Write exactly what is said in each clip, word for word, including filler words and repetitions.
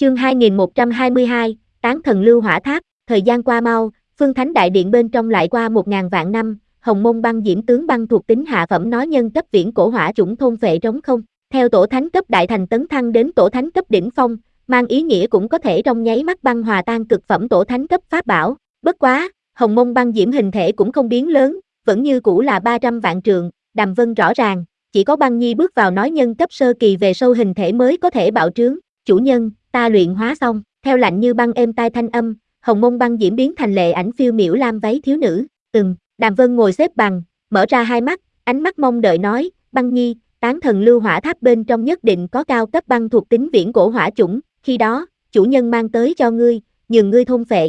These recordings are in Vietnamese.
Chương hai nghìn một trăm hai mươi hai, Tán thần lưu hỏa tháp. Thời gian qua mau, Phương Thánh Đại Điện bên trong lại qua một ngàn vạn năm, Hồng Mông Băng Diễm tướng băng thuộc tính hạ phẩm nói nhân cấp viễn cổ hỏa chủng thôn phệ trống không. Theo tổ thánh cấp đại thành tấn thăng đến tổ thánh cấp đỉnh phong, mang ý nghĩa cũng có thể trong nháy mắt băng hòa tan cực phẩm tổ thánh cấp pháp bảo. Bất quá, Hồng Mông Băng Diễm hình thể cũng không biến lớn, vẫn như cũ là ba trăm vạn trượng. Đàm Vân rõ ràng, chỉ có Băng Nhi bước vào nói nhân cấp sơ kỳ về sâu hình thể mới có thể bạo trướng. Chủ nhân, ta luyện hóa xong. Theo lạnh như băng êm tai thanh âm, Hồng Mông Băng Diễm biến thành lệ ảnh phiêu miểu lam váy thiếu nữ. Ừm, Đàm Vân ngồi xếp bằng, mở ra hai mắt, ánh mắt mong đợi nói, Băng Nhi, tán thần lưu hỏa tháp bên trong nhất định có cao cấp băng thuộc tính viễn cổ hỏa chủng, khi đó, chủ nhân mang tới cho ngươi, nhường ngươi thôn phệ.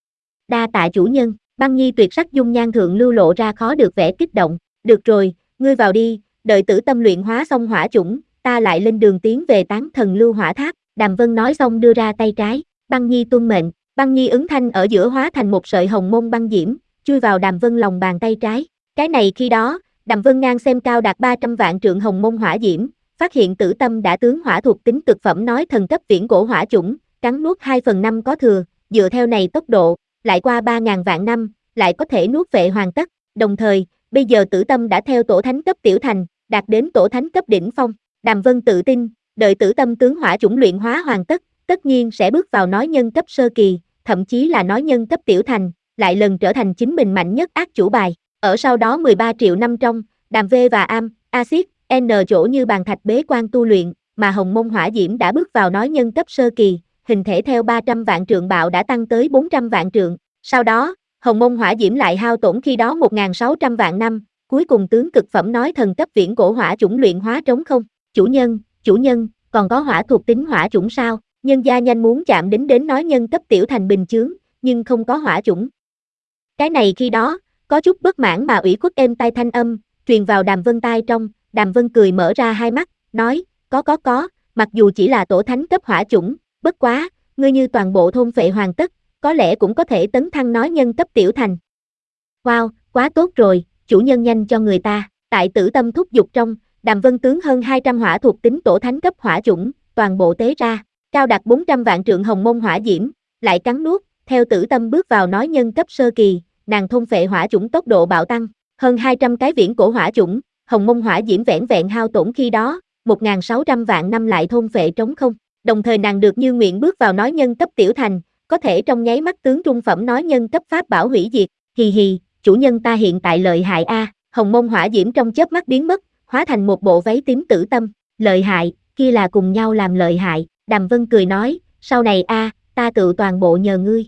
Đa tạ chủ nhân. Băng Nhi tuyệt sắc dung nhan thượng lưu lộ ra khó được vẻ kích động. Được rồi, ngươi vào đi, đợi Tử Tâm luyện hóa xong hỏa chủng, ta lại lên đường tiến về tán thần lưu hỏa tháp. Đàm Vân nói xong đưa ra tay trái. Băng Nhi tuân mệnh. Băng Nhi ứng thanh ở giữa hóa thành một sợi hồng mông băng diễm, chui vào Đàm Vân lòng bàn tay trái. Cái này khi đó, Đàm Vân ngang xem cao đạt ba trăm vạn trượng hồng mông hỏa diễm, phát hiện Tử Tâm đã tướng hỏa thuộc tính cực phẩm nói thần cấp viễn cổ hỏa chủng, cắn nuốt hai phần năm có thừa, dựa theo này tốc độ, lại qua ba ngàn vạn năm, lại có thể nuốt vệ hoàn tất. Đồng thời, bây giờ Tử Tâm đã theo tổ thánh cấp tiểu thành, đạt đến tổ thánh cấp đỉnh phong. Đàm Vân tự tin, đợi Tử Tâm tướng hỏa chủng luyện hóa hoàn tất, tất nhiên sẽ bước vào nói nhân cấp sơ kỳ, thậm chí là nói nhân cấp tiểu thành, lại lần trở thành chính mình mạnh nhất ác chủ bài. Ở sau đó mười ba triệu năm trong, Đàm V và Am, Axit, N chỗ như bàn thạch bế quan tu luyện, mà Hồng Mông Hỏa Diễm đã bước vào nói nhân cấp sơ kỳ, hình thể theo ba trăm vạn trượng bạo đã tăng tới bốn trăm vạn trượng. Sau đó, Hồng Mông Hỏa Diễm lại hao tổn khi đó một nghìn sáu trăm vạn năm, cuối cùng tướng cực phẩm nói thần cấp viễn cổ hỏa chủng luyện hóa trống không. Chủ nhân, chủ nhân, còn có hỏa thuộc tính hỏa chủng sao? Nhân gia nhanh muốn chạm đến đến nói nhân cấp tiểu thành bình chướng, nhưng không có hỏa chủng. Cái này khi đó, có chút bất mãn mà ủy khuất êm tai thanh âm, truyền vào Đàm Vân tai trong. Đàm Vân cười mở ra hai mắt, nói, có có có, mặc dù chỉ là tổ thánh cấp hỏa chủng, bất quá, ngươi như toàn bộ thôn phệ hoàn tất, có lẽ cũng có thể tấn thăng nói nhân cấp tiểu thành. Wow, quá tốt rồi, chủ nhân nhanh cho người ta. Tại Tử Tâm thúc giục trong, Đàm Vân tướng hơn hai trăm hỏa thuộc tính tổ thánh cấp hỏa chủng, toàn bộ tế ra, cao đạt bốn trăm vạn trượng hồng mông hỏa diễm, lại cắn nuốt, theo Tử Tâm bước vào nói nhân cấp sơ kỳ, nàng thôn phệ hỏa chủng tốc độ bạo tăng, hơn hai trăm cái viễn cổ hỏa chủng, hồng mông hỏa diễm vẻn vẹn hao tổn khi đó, một nghìn sáu trăm vạn năm lại thôn phệ trống không. Đồng thời nàng được như nguyện bước vào nói nhân cấp tiểu thành, có thể trong nháy mắt tướng trung phẩm nói nhân cấp pháp bảo hủy diệt. Hì hì, chủ nhân ta hiện tại lợi hại a. Hồng mông hỏa diễm trong chớp mắt biến mất, hóa thành một bộ váy tím Tử Tâm. Lợi hại, kia là cùng nhau làm lợi hại. Đàm Vân cười nói, sau này a, ta tự toàn bộ nhờ ngươi.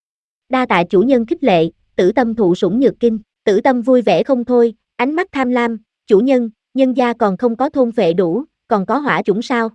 Đa tạ chủ nhân khích lệ. Tử Tâm thụ sủng nhược kinh. Tử Tâm vui vẻ không thôi, ánh mắt tham lam, chủ nhân, nhân gia còn không có thôn phệ đủ, còn có hỏa chủng sao?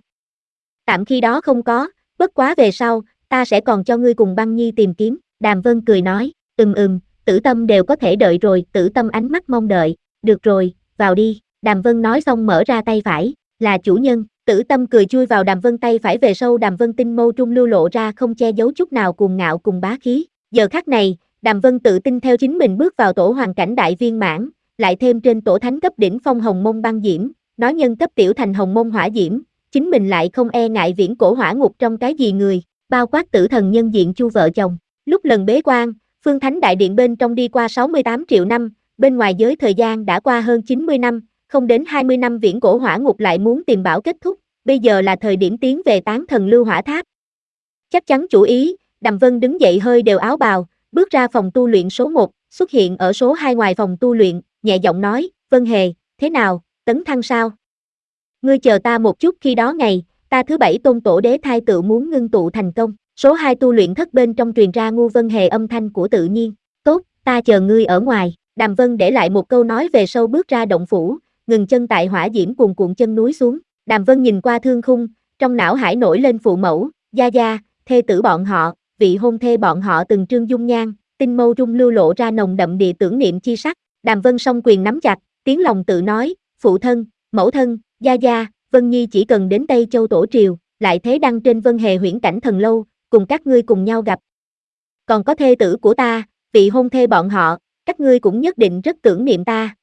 Tạm khi đó không có, bất quá về sau, ta sẽ còn cho ngươi cùng Băng Nhi tìm kiếm. Đàm Vân cười nói, ừm ừm, Tử Tâm đều có thể đợi rồi. Tử Tâm ánh mắt mong đợi, được rồi, vào đi. Đàm Vân nói xong mở ra tay phải, là chủ nhân. Tử Tâm cười chui vào Đàm Vân tay phải về sau. Đàm Vân tinh mâu trung lưu lộ ra không che giấu chút nào cuồng ngạo cùng bá khí. Giờ khắc này, Đàm Vân tự tin theo chính mình bước vào tổ hoàn cảnh đại viên mãn, lại thêm trên tổ thánh cấp đỉnh phong hồng mông băng diễm, nói nhân cấp tiểu thành hồng mông hỏa diễm, chính mình lại không e ngại viễn cổ hỏa ngục trong cái gì người, bao quát Tử Thần nhân diện Chu vợ chồng. Lúc lần bế quan, Phương Thánh Đại Điện bên trong đi qua sáu mươi tám triệu năm, bên ngoài giới thời gian đã qua hơn chín mươi năm, không đến hai mươi năm viễn cổ hỏa ngục lại muốn tìm bảo kết thúc, bây giờ là thời điểm tiến về tán thần lưu hỏa tháp. Chắc chắn chủ ý, Đàm Vân đứng dậy hơi đều áo bào, bước ra phòng tu luyện số một, xuất hiện ở số hai ngoài phòng tu luyện, nhẹ giọng nói, Vân Hề, thế nào, tấn thăng sao? Ngươi chờ ta một chút, khi đó ngày, ta thứ bảy tôn tổ đế thai tự muốn ngưng tụ thành công. Số hai tu luyện thất bên trong truyền ra ngu Vân Hề âm thanh của tự nhiên. Tốt, ta chờ ngươi ở ngoài. Đàm Vân để lại một câu nói về sau bước ra động phủ, ngừng chân tại hỏa diễm cuồn cuộn chân núi xuống. Đàm Vân nhìn qua thương khung, trong não hải nổi lên phụ mẫu, gia gia, thê tử bọn họ, vị hôn thê bọn họ từng trương dung nhan, tinh mâu trung lưu lộ ra nồng đậm địa tưởng niệm chi sắc. Đàm Vân song quyền nắm chặt, tiếng lòng tự nói, phụ thân, mẫu thân, gia gia, Vân Nhi chỉ cần đến Tây Châu tổ triều, lại thế đăng trên Vân Hề huyễn cảnh thần lâu, cùng các ngươi cùng nhau gặp. Còn có thê tử của ta, vị hôn thê bọn họ, các ngươi cũng nhất định rất tưởng niệm ta.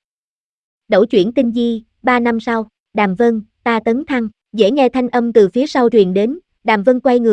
Đẩu chuyển tinh di, ba năm sau, Đàm Vân, ta tấn thăng, dễ nghe thanh âm từ phía sau truyền đến, Đàm Vân quay người,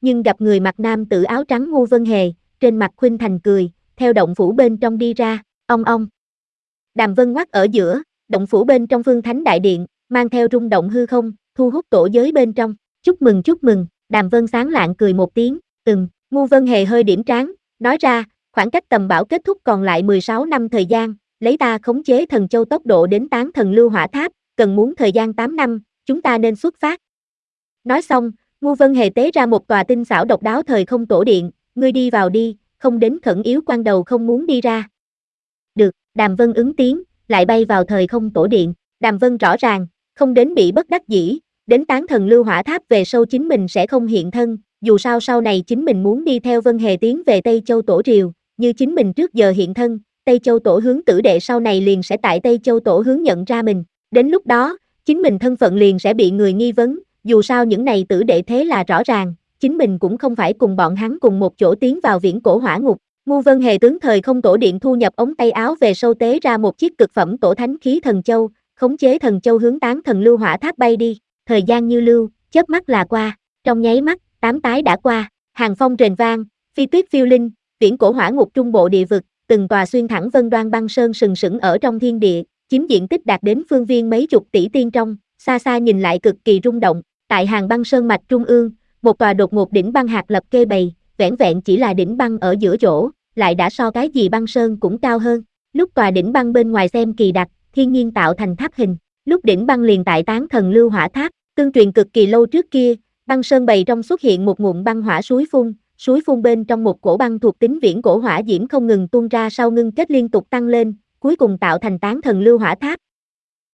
nhưng gặp người mặc nam tử áo trắng Ngu Vân Hề, trên mặt khuynh thành cười, theo động phủ bên trong đi ra, ong ong. Đàm Vân ngoắt ở giữa, động phủ bên trong Phương Thánh Đại Điện, mang theo rung động hư không, thu hút tổ giới bên trong. Chúc mừng chúc mừng, Đàm Vân sáng lạng cười một tiếng, ừm, Ngu Vân Hề hơi điểm trán, nói ra, khoảng cách tầm bảo kết thúc còn lại mười sáu năm thời gian, lấy ta khống chế thần châu tốc độ đến tán thần lưu hỏa tháp, cần muốn thời gian tám năm, chúng ta nên xuất phát. Nói xong, Ngu Vân Hề tế ra một tòa tinh xảo độc đáo thời không tổ điện, ngươi đi vào đi, không đến khẩn yếu quan đầu không muốn đi ra. Được, Đàm Vân ứng tiếng, lại bay vào thời không tổ điện, Đàm Vân rõ ràng, không đến bị bất đắc dĩ, đến tán thần lưu hỏa tháp về sau chính mình sẽ không hiện thân, dù sao sau này chính mình muốn đi theo Vân Hề tiến về Tây Châu Tổ Triều, như chính mình trước giờ hiện thân, Tây Châu Tổ hướng tử đệ sau này liền sẽ tại Tây Châu Tổ hướng nhận ra mình, đến lúc đó, chính mình thân phận liền sẽ bị người nghi vấn, dù sao những này tử đệ thế là rõ ràng, chính mình cũng không phải cùng bọn hắn cùng một chỗ tiến vào viễn cổ hỏa ngục. Ngu Vân Hề tướng thời không tổ điện thu nhập ống tay áo về sau tế ra một chiếc cực phẩm tổ thánh khí thần châu, khống chế thần châu hướng tán thần lưu hỏa tháp bay đi, thời gian như lưu, chớp mắt là qua, trong nháy mắt, tám tái đã qua, hàng phong rền vang, phi tuyết phiêu linh, viễn cổ hỏa ngục trung bộ địa vực, từng tòa xuyên thẳng vân đoan băng sơn sừng sững ở trong thiên địa, chiếm diện tích đạt đến phương viên mấy chục tỷ tiên trong, xa xa nhìn lại cực kỳ rung động, tại hàng băng sơn mạch trung ương, một tòa đột ngột đỉnh băng hạt lập kê bày, vẻn vẹn chỉ là đỉnh băng ở giữa chỗ, lại đã so cái gì băng sơn cũng cao hơn. Lúc tòa đỉnh băng bên ngoài xem kỳ đặc, thiên nhiên tạo thành tháp hình, lúc đỉnh băng liền tại tán thần lưu hỏa tháp, tương truyền cực kỳ lâu trước kia, băng sơn bày trong xuất hiện một ngụm băng hỏa suối phun, suối phun bên trong một cổ băng thuộc tính viễn cổ hỏa diễm không ngừng tuôn ra sau ngưng kết liên tục tăng lên, cuối cùng tạo thành tán thần lưu hỏa tháp,